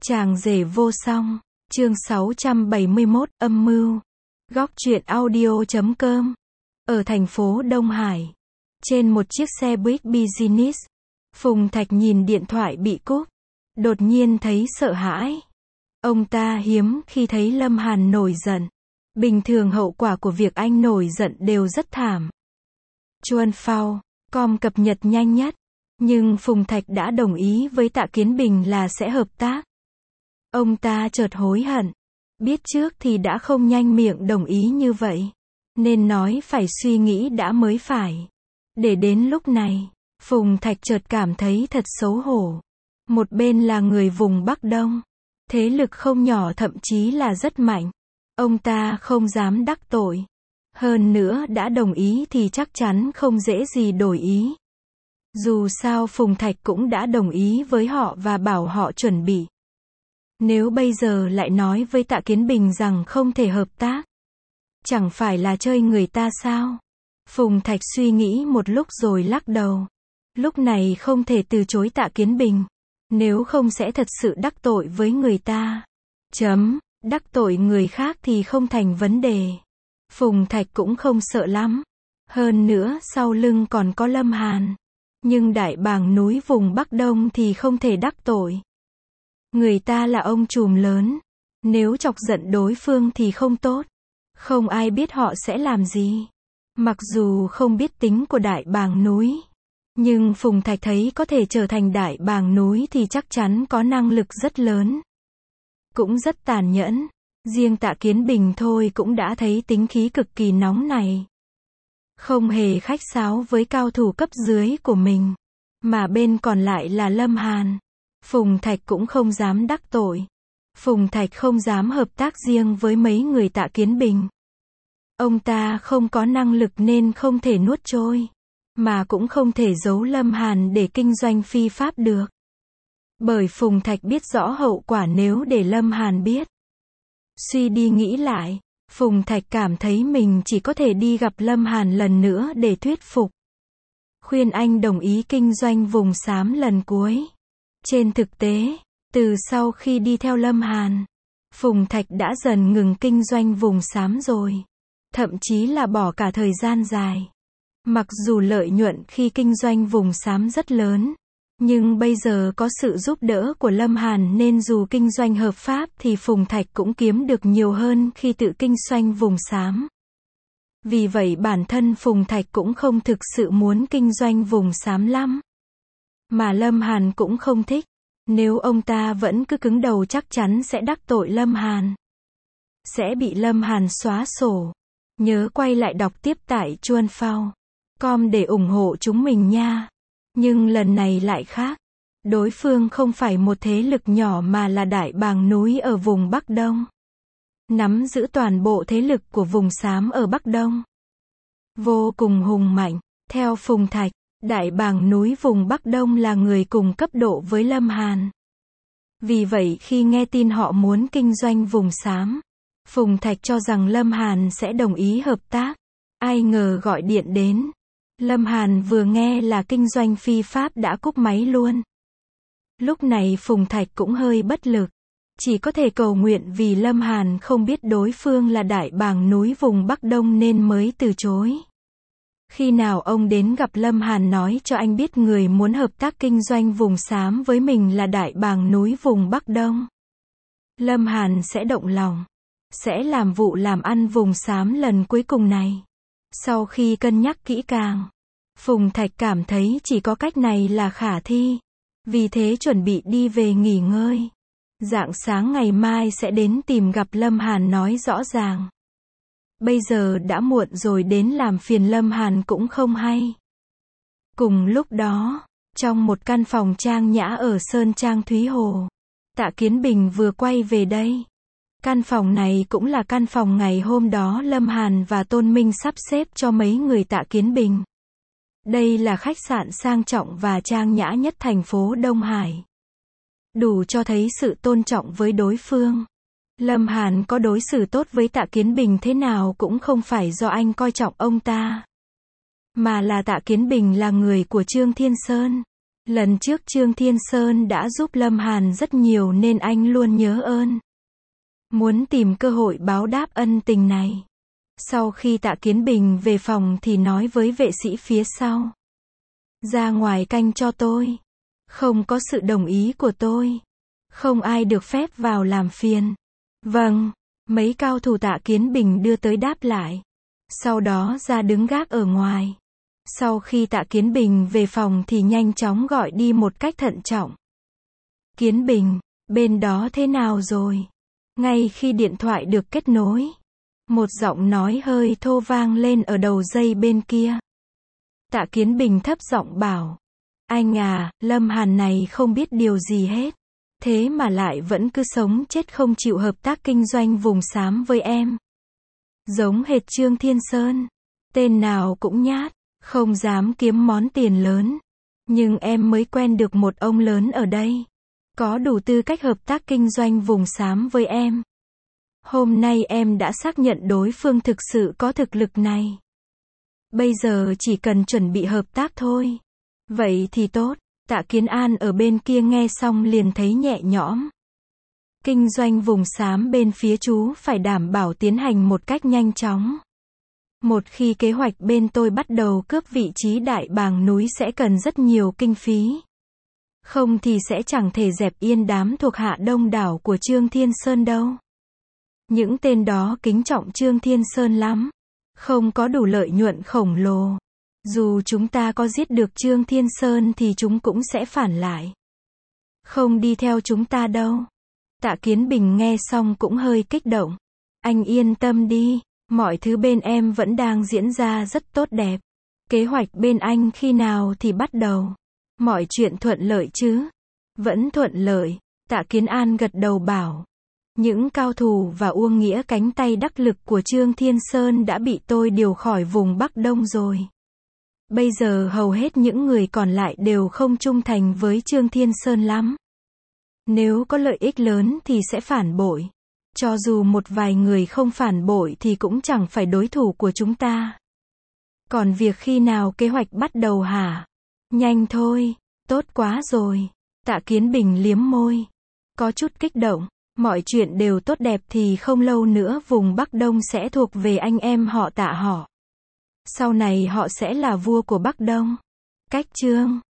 Chàng rể vô song, chương 671, âm mưu. Góc truyện audio.com. Ở thành phố Đông Hải, trên một chiếc xe buýt business, Phùng Thạch nhìn điện thoại bị cúp, đột nhiên thấy sợ hãi. Ông ta hiếm khi thấy Lâm Hàn nổi giận. Bình thường hậu quả của việc anh nổi giận đều rất thảm. Chuanphao.com cập nhật nhanh nhất. Nhưng Phùng Thạch đã đồng ý với Tạ Kiến Bình là sẽ hợp tác. Ông ta chợt hối hận. Biết trước thì đã không nhanh miệng đồng ý như vậy. Nên nói phải suy nghĩ đã mới phải. Để đến lúc này, Phùng Thạch chợt cảm thấy thật xấu hổ. Một bên là người vùng Bắc Đông. Thế lực không nhỏ, thậm chí là rất mạnh. Ông ta không dám đắc tội. Hơn nữa đã đồng ý thì chắc chắn không dễ gì đổi ý. Dù sao Phùng Thạch cũng đã đồng ý với họ và bảo họ chuẩn bị. Nếu bây giờ lại nói với Tạ Kiến Bình rằng không thể hợp tác, chẳng phải là chơi người ta sao? Phùng Thạch suy nghĩ một lúc rồi lắc đầu. Lúc này không thể từ chối Tạ Kiến Bình. Nếu không sẽ thật sự đắc tội với người ta. Đắc tội người khác thì không thành vấn đề. Phùng Thạch cũng không sợ lắm. Hơn nữa sau lưng còn có Lâm Hàn. Nhưng đại bàng núi vùng Bắc Đông thì không thể đắc tội. Người ta là ông trùm lớn. Nếu chọc giận đối phương thì không tốt. Không ai biết họ sẽ làm gì. Mặc dù không biết tính của đại bàng núi. Nhưng Phùng Thạch thấy có thể trở thành đại bàng núi thì chắc chắn có năng lực rất lớn. Cũng rất tàn nhẫn. Riêng Tạ Kiến Bình thôi cũng đã thấy tính khí cực kỳ nóng này. Không hề khách sáo với cao thủ cấp dưới của mình. Mà bên còn lại là Lâm Hàn. Phùng Thạch cũng không dám đắc tội. Phùng Thạch không dám hợp tác riêng với mấy người Tạ Kiến Bình. Ông ta không có năng lực nên không thể nuốt trôi. Mà cũng không thể giấu Lâm Hàn để kinh doanh phi pháp được. Bởi Phùng Thạch biết rõ hậu quả nếu để Lâm Hàn biết. Suy đi nghĩ lại, Phùng Thạch cảm thấy mình chỉ có thể đi gặp Lâm Hàn lần nữa để thuyết phục. Khuyên anh đồng ý kinh doanh vùng xám lần cuối. Trên thực tế, từ sau khi đi theo Lâm Hàn, Phùng Thạch đã dần ngừng kinh doanh vùng xám rồi. Thậm chí là bỏ cả thời gian dài. Mặc dù lợi nhuận khi kinh doanh vùng xám rất lớn. Nhưng bây giờ có sự giúp đỡ của Lâm Hàn nên dù kinh doanh hợp pháp thì Phùng Thạch cũng kiếm được nhiều hơn khi tự kinh doanh vùng xám. Vì vậy bản thân Phùng Thạch cũng không thực sự muốn kinh doanh vùng xám lắm. Mà Lâm Hàn cũng không thích. Nếu ông ta vẫn cứ cứng đầu chắc chắn sẽ đắc tội Lâm Hàn. Sẽ bị Lâm Hàn xóa sổ. Nhớ quay lại đọc tiếp tại Chuanphao.com để ủng hộ chúng mình nha. Nhưng lần này lại khác. Đối phương không phải một thế lực nhỏ mà là đại bàng núi ở vùng Bắc Đông. Nắm giữ toàn bộ thế lực của vùng xám ở Bắc Đông. Vô cùng hùng mạnh. Theo Phùng Thạch, đại bàng núi vùng Bắc Đông là người cùng cấp độ với Lâm Hàn. Vì vậy khi nghe tin họ muốn kinh doanh vùng xám, Phùng Thạch cho rằng Lâm Hàn sẽ đồng ý hợp tác. Ai ngờ gọi điện đến. Lâm Hàn vừa nghe là kinh doanh phi pháp đã cúp máy luôn. Lúc này Phùng Thạch cũng hơi bất lực. Chỉ có thể cầu nguyện vì Lâm Hàn không biết đối phương là đại bàng núi vùng Bắc Đông nên mới từ chối. Khi nào ông đến gặp Lâm Hàn nói cho anh biết người muốn hợp tác kinh doanh vùng xám với mình là đại bàng núi vùng Bắc Đông. Lâm Hàn sẽ động lòng. Sẽ làm vụ làm ăn vùng xám lần cuối cùng này. Sau khi cân nhắc kỹ càng, Phùng Thạch cảm thấy chỉ có cách này là khả thi. Vì thế chuẩn bị đi về nghỉ ngơi. Rạng sáng ngày mai sẽ đến tìm gặp Lâm Hàn nói rõ ràng. Bây giờ đã muộn rồi đến làm phiền Lâm Hàn cũng không hay. Cùng lúc đó, trong một căn phòng trang nhã ở Sơn Trang Thúy Hồ, Tạ Kiến Bình vừa quay về đây. Căn phòng này cũng là căn phòng ngày hôm đó Lâm Hàn và Tôn Minh sắp xếp cho mấy người Tạ Kiến Bình. Đây là khách sạn sang trọng và trang nhã nhất thành phố Đông Hải. Đủ cho thấy sự tôn trọng với đối phương. Lâm Hàn có đối xử tốt với Tạ Kiến Bình thế nào cũng không phải do anh coi trọng ông ta. Mà là Tạ Kiến Bình là người của Trương Thiên Sơn. Lần trước Trương Thiên Sơn đã giúp Lâm Hàn rất nhiều nên anh luôn nhớ ơn. Muốn tìm cơ hội báo đáp ân tình này. Sau khi Tạ Kiến Bình về phòng thì nói với vệ sĩ phía sau. Ra ngoài canh cho tôi. Không có sự đồng ý của tôi. Không ai được phép vào làm phiền. Vâng, mấy cao thủ Tạ Kiến Bình đưa tới đáp lại. Sau đó ra đứng gác ở ngoài. Sau khi Tạ Kiến Bình về phòng thì nhanh chóng gọi đi một cách thận trọng. Kiến Bình, bên đó thế nào rồi? Ngay khi điện thoại được kết nối, một giọng nói hơi thô vang lên ở đầu dây bên kia. Tạ Kiến Bình thấp giọng bảo. Anh à, Lâm Hàn này không biết điều gì hết. Thế mà lại vẫn cứ sống chết không chịu hợp tác kinh doanh vùng xám với em. Giống hệt Trương Thiên Sơn. Tên nào cũng nhát, không dám kiếm món tiền lớn. Nhưng em mới quen được một ông lớn ở đây. Có đủ tư cách hợp tác kinh doanh vùng xám với em. Hôm nay em đã xác nhận đối phương thực sự có thực lực này. Bây giờ chỉ cần chuẩn bị hợp tác thôi. Vậy thì tốt. Tạ Kiến An ở bên kia nghe xong liền thấy nhẹ nhõm. Kinh doanh vùng xám bên phía chú phải đảm bảo tiến hành một cách nhanh chóng. Một khi kế hoạch bên tôi bắt đầu cướp vị trí đại bàng núi sẽ cần rất nhiều kinh phí. Không thì sẽ chẳng thể dẹp yên đám thuộc hạ đông đảo của Trương Thiên Sơn đâu. Những tên đó kính trọng Trương Thiên Sơn lắm. Không có đủ lợi nhuận khổng lồ. Dù chúng ta có giết được Trương Thiên Sơn thì chúng cũng sẽ phản lại. Không đi theo chúng ta đâu. Tạ Kiến Bình nghe xong cũng hơi kích động. Anh yên tâm đi, mọi thứ bên em vẫn đang diễn ra rất tốt đẹp. Kế hoạch bên anh khi nào thì bắt đầu? Mọi chuyện thuận lợi chứ? Vẫn thuận lợi, Tạ Kiến An gật đầu bảo. Những cao thủ và Uông Nghĩa cánh tay đắc lực của Trương Thiên Sơn đã bị tôi điều khỏi vùng Bắc Đông rồi. Bây giờ hầu hết những người còn lại đều không trung thành với Trương Thiên Sơn lắm. Nếu có lợi ích lớn thì sẽ phản bội. Cho dù một vài người không phản bội thì cũng chẳng phải đối thủ của chúng ta. Còn việc khi nào kế hoạch bắt đầu hả? Nhanh thôi, tốt quá rồi. Tạ Kiến Bình liếm môi. Có chút kích động. Mọi chuyện đều tốt đẹp thì không lâu nữa vùng Bắc Đông sẽ thuộc về anh em họ Tạ họ. Sau này họ sẽ là vua của Bắc Đông. Cách chương